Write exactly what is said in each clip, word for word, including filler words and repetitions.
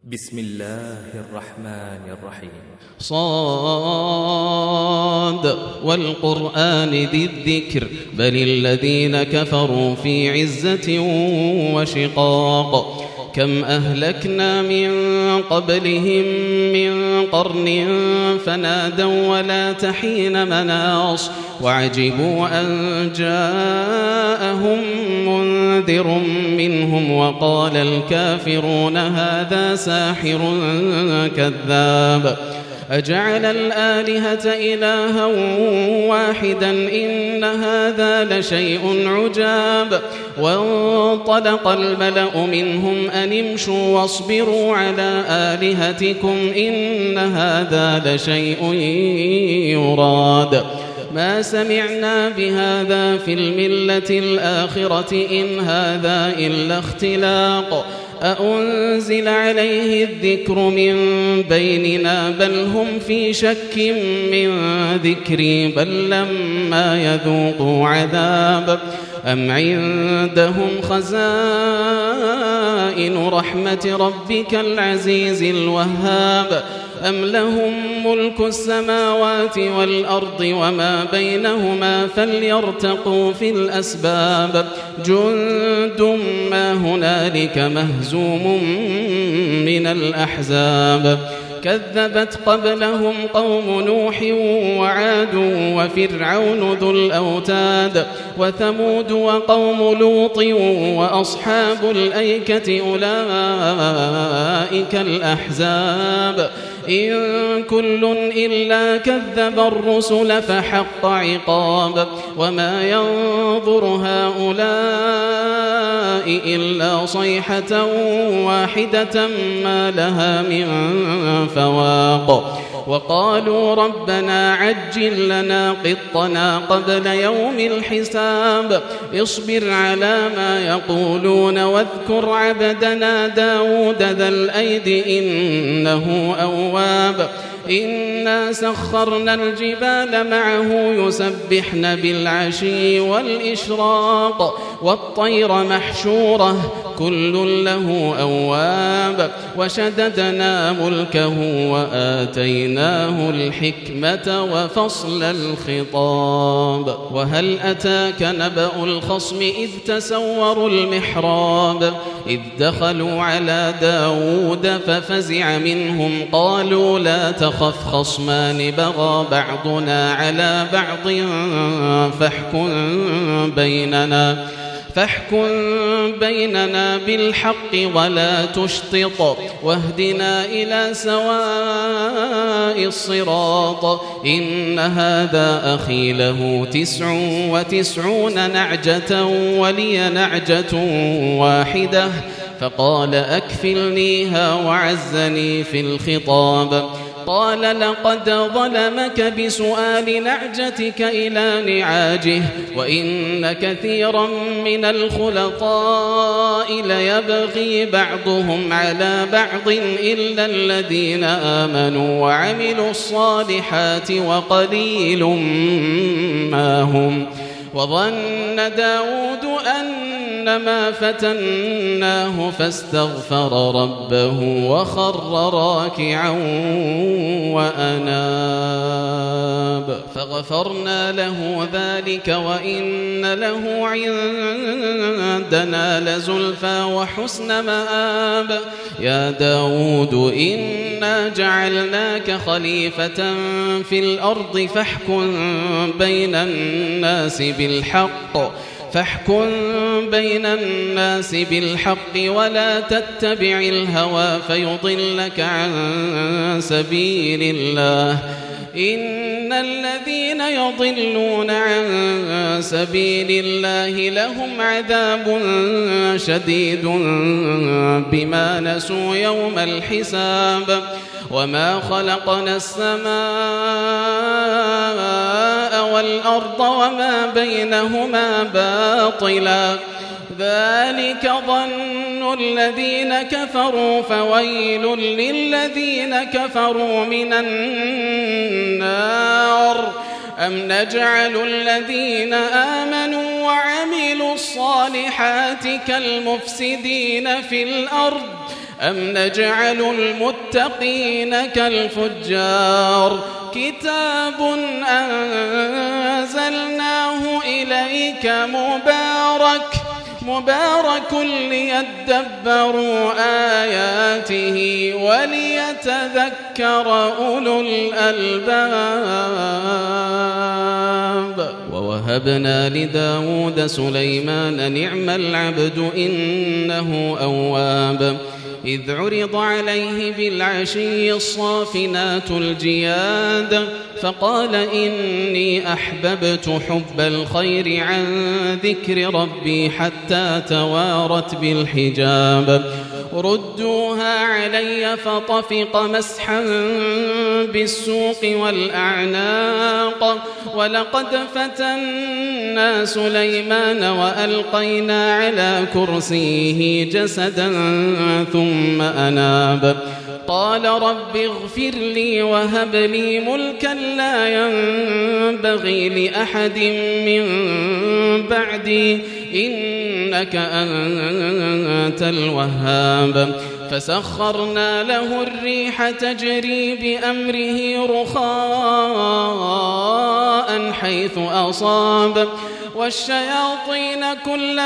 بسم الله الرحمن الرحيم. صاد والقرآن ذي الذكر بل الذين كفروا في عزة وشقاق كم أهلكنا من قبلهم من قرن فنادوا ولا تحين مناص وعجبوا أن جاءهم منذر منهم وقال الكافرون هذا ساحر كذاب أجعل الآلهة إلها واحدا إن هذا لشيء عجاب وانطلق الملأ منهم أن امشوا واصبروا على آلهتكم إن هذا لشيء يراد ما سمعنا بهذا في الملة الآخرة إن هذا إلا اختلاق أأنزل عليه الذكر من بيننا بل هم في شك من ذكري بل لما يذوقوا عذاب أم عندهم خزائن رحمة ربك العزيز الوهاب أم لهم ملك السماوات والأرض وما بينهما فليرتقوا في الأسباب جند ما هنالك مهزوم من الأحزاب كذبت قبلهم قوم نوح وعاد وفرعون ذو الأوتاد وثمود وقوم لوط وأصحاب الأيكة أولئك الأحزاب إن كل إلا كذب الرسل فحق عقاب وما ينظر هؤلاء إلا صيحة واحدة ما لها من فواق وقالوا ربنا عجل لنا قطنا قبل يوم الحساب اصبر على ما يقولون واذكر عبدنا داود ذا الأيد إنه أواب إنا سخرنا الجبال معه يسبحن بالعشي والإشراق والطير محشورة كل له أواب وشددنا ملكه وآتيناه الحكمة وفصل الخطاب وهل أتاك نبأ الخصم إذ تسوروا المحراب إذ دخلوا على داود ففزع منهم قالوا لا تخف خصمان بغى بعضنا على بعض فاحكم بيننا فاحكم بيننا بالحق ولا تشطط واهدنا إلى سواء الصراط إن هذا أخي له تسع وتسعون نعجة ولي نعجة واحدة فقال أكفلنيها وعزني في الخطاب قال لقد ظلمك بسؤال نعجتك إلى نعاجه وإن كثيرا من الخلطاء ليبغي بعضهم على بعض إلا الذين آمنوا وعملوا الصالحات وقليل ما هم وظن داود أنما فتناه فاستغفر ربه وخر راكعا وأناب فغفرنا له ذلك وإن له عندنا لزلفى وحسن مآب يا داود إنا جعلناك خليفة في الأرض فاحكم بين الناس بالحق فاحكم بين الناس بالحق ولا تتبع الهوى فيضلك عن سبيل الله إن الذين يضلون عن سبيل الله لهم عذاب شديد بما نسوا يوم الحساب وما خلقنا السماء والأرض وما بينهما باطلا ذلك ظن الذين كفروا فويل للذين كفروا من النار أم نجعل الذين آمنوا وعملوا الصالحات كالمفسدين في الأرض أم نجعل المتقين كالفجار كتاب أنزلناه إليك مبارك مبارك ليدبروا آياته وليتذكر أولو الألباب. ووهبنا لداود سليمان نعم العبد إنه أواب إذ عرض عليه بالعشي الصافنات الجياد فقال إني أحببت حب الخير عن ذكر ربي حتى توارت بالحجاب ردوها علي فطفق مسحا بالسوق والأعناق ولقد فتنا سليمان وألقينا على كرسيه جسدا ثم أناب قال رب اغفر لي وهب لي ملكا لا ينبغي لأحد من بعدي إنك أنت الوهاب فسخرنا له الريح تجري بأمره رخاء حيث أصاب والشياطين كل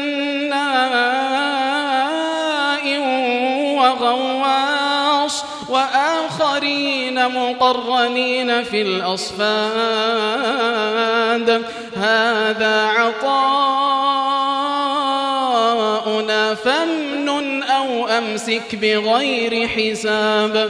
بناء وغواص وآخرين مقرنين في الأصفاد هذا عطاؤنا فامنن أو أمسك بغير حساب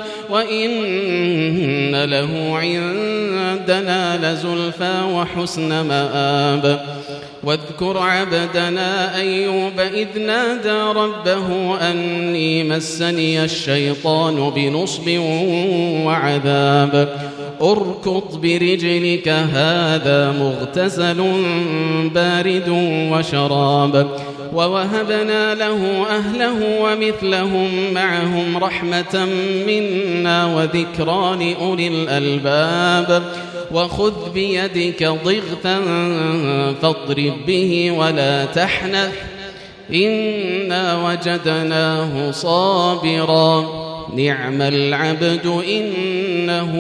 وإن له عندنا لزلفى وحسن مآب واذكر عبدنا أيوب إذ نادى ربه أني مسني الشيطان بنصب وعذاب اركض برجلك هذا مغتسل بارد وشراب ووهبنا له أهله ومثلهم معهم رحمة منا وذكرى لأولي الألباب وخذ بيدك ضغثا فاضرب به ولا تحنث إنا وجدناه صابرا نعم العبد إنه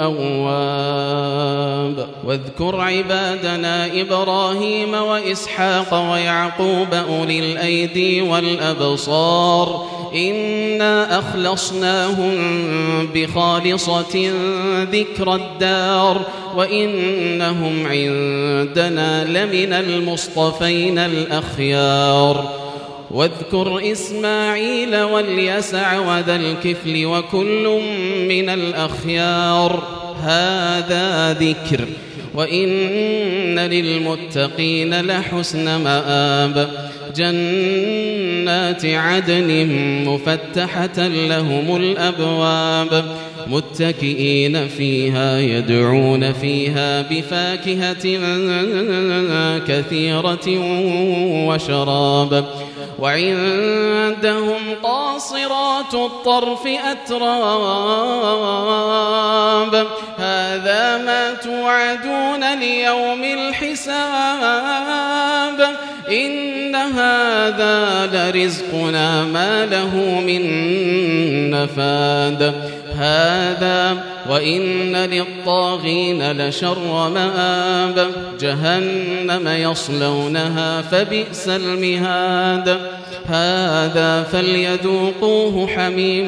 أواب واذكر عبادنا إبراهيم وإسحاق ويعقوب أولي الأيدي والأبصار إنا أخلصناهم بخالصة ذكر الدار وإنهم عندنا لمن المصطفين الأخيار واذكر إسماعيل واليسع وذا الكفل وكل من الأخيار هذا ذكر وإن للمتقين لحسن مآب جنات عدن مفتحة لهم الأبواب متكئين فيها يدعون فيها بفاكهة كثيرة وشراب وعندهم قاصرات الطرف أتراب هذا ما توعدون ليوم الحساب إن هذا لرزقنا ما له من نفاد هذا وإن للطاغين لشر مآب جهنم يصلونها فبئس المهاد هذا فليذوقوه حميم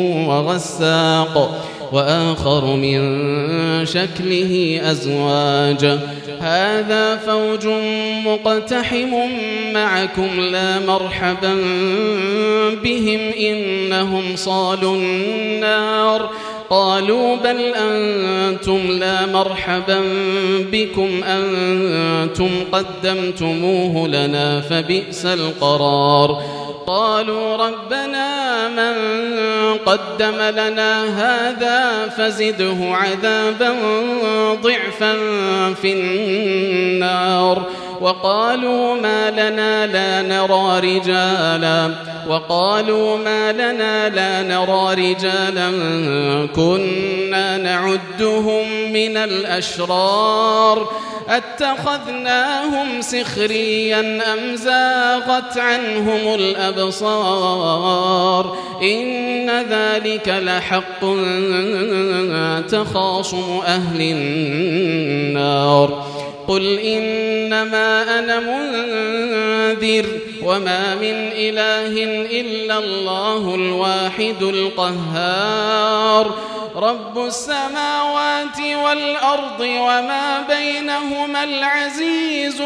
وغساق وآخر من شكله أزواج هذا فوج مقتحم معكم لا مرحبا بهم إنهم صالوا النار قالوا بل أنتم لا مرحبا بكم أنتم قدمتموه لنا فبئس القرار قالوا ربنا من قدم لنا هذا فزده عذابا ضعفا في النار وقالوا ما لنا لا نرى رجالا وقالوا ما لنا لا نرى رجالا كنا نعدهم من الأشرار أتخذناهم سخريا أم زاغت عنهم الأبصار إن ذلك لحق تخاصم أهل النار قل إنما أنا منذر وما من إله إلا الله الواحد القهار رب السماوات والأرض وما بينهما العزيز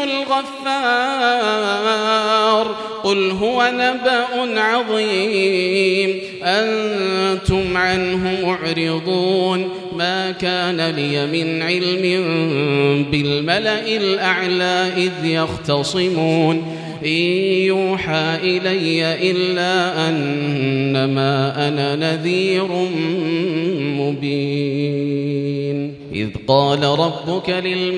الغفار قل هو نبأ عظيم أنتم عنه معرضون ما كان لي من علم بالملأ الأعلى إذ يختصمون إن يوحى إلي إلا أنما أنا نذير مبين إذ قال ربك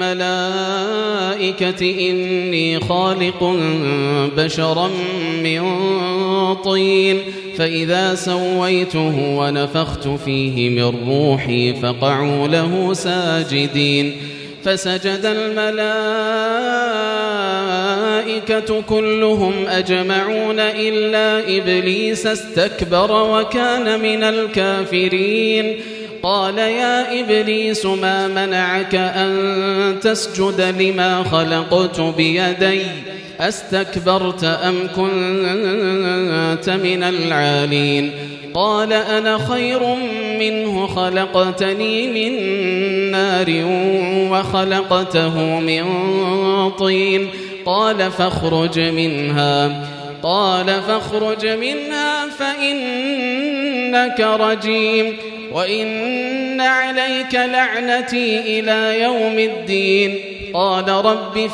للملائكة إني خالق بشرا من طين فإذا سويته ونفخت فيه من روحي فقعوا له ساجدين فسجد الملائكة كلهم أجمعون إلا إبليس استكبر وكان من الكافرين قال يا إبليس ما منعك أن تسجد لما خلقت بيدي أستكبرت أم كنت من العالين قال أنا خير منه خلقتني من نار وخلقته من طين قال فاخرج منها قال فاخرج منها فإنك رجيم وإن عليك لعنتي إلى يوم الدين قال رب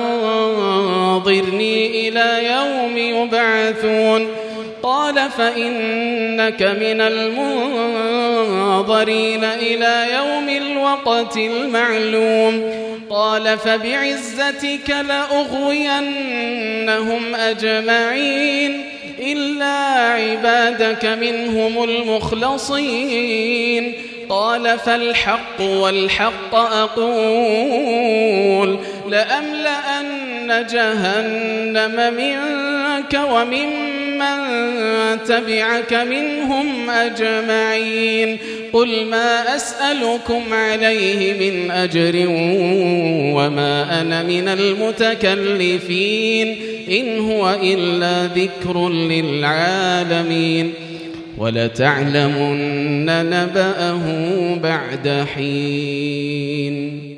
فأنظرني إلى يوم يبعثون قال فإنك من المنظرين إلى يوم الوقت المعلوم قال فبعزتك لأغوينهم أجمعين إلا عبادك منهم المخلصين قال فالحق والحق أقول لأملأن جهنم منك ومن من تبعك منهم أجمعين قل ما أسألكم عليه من أجر وما أنا من المتكلفين إن هو إلا ذكر للعالمين ولتعلمن نبأه بعد حين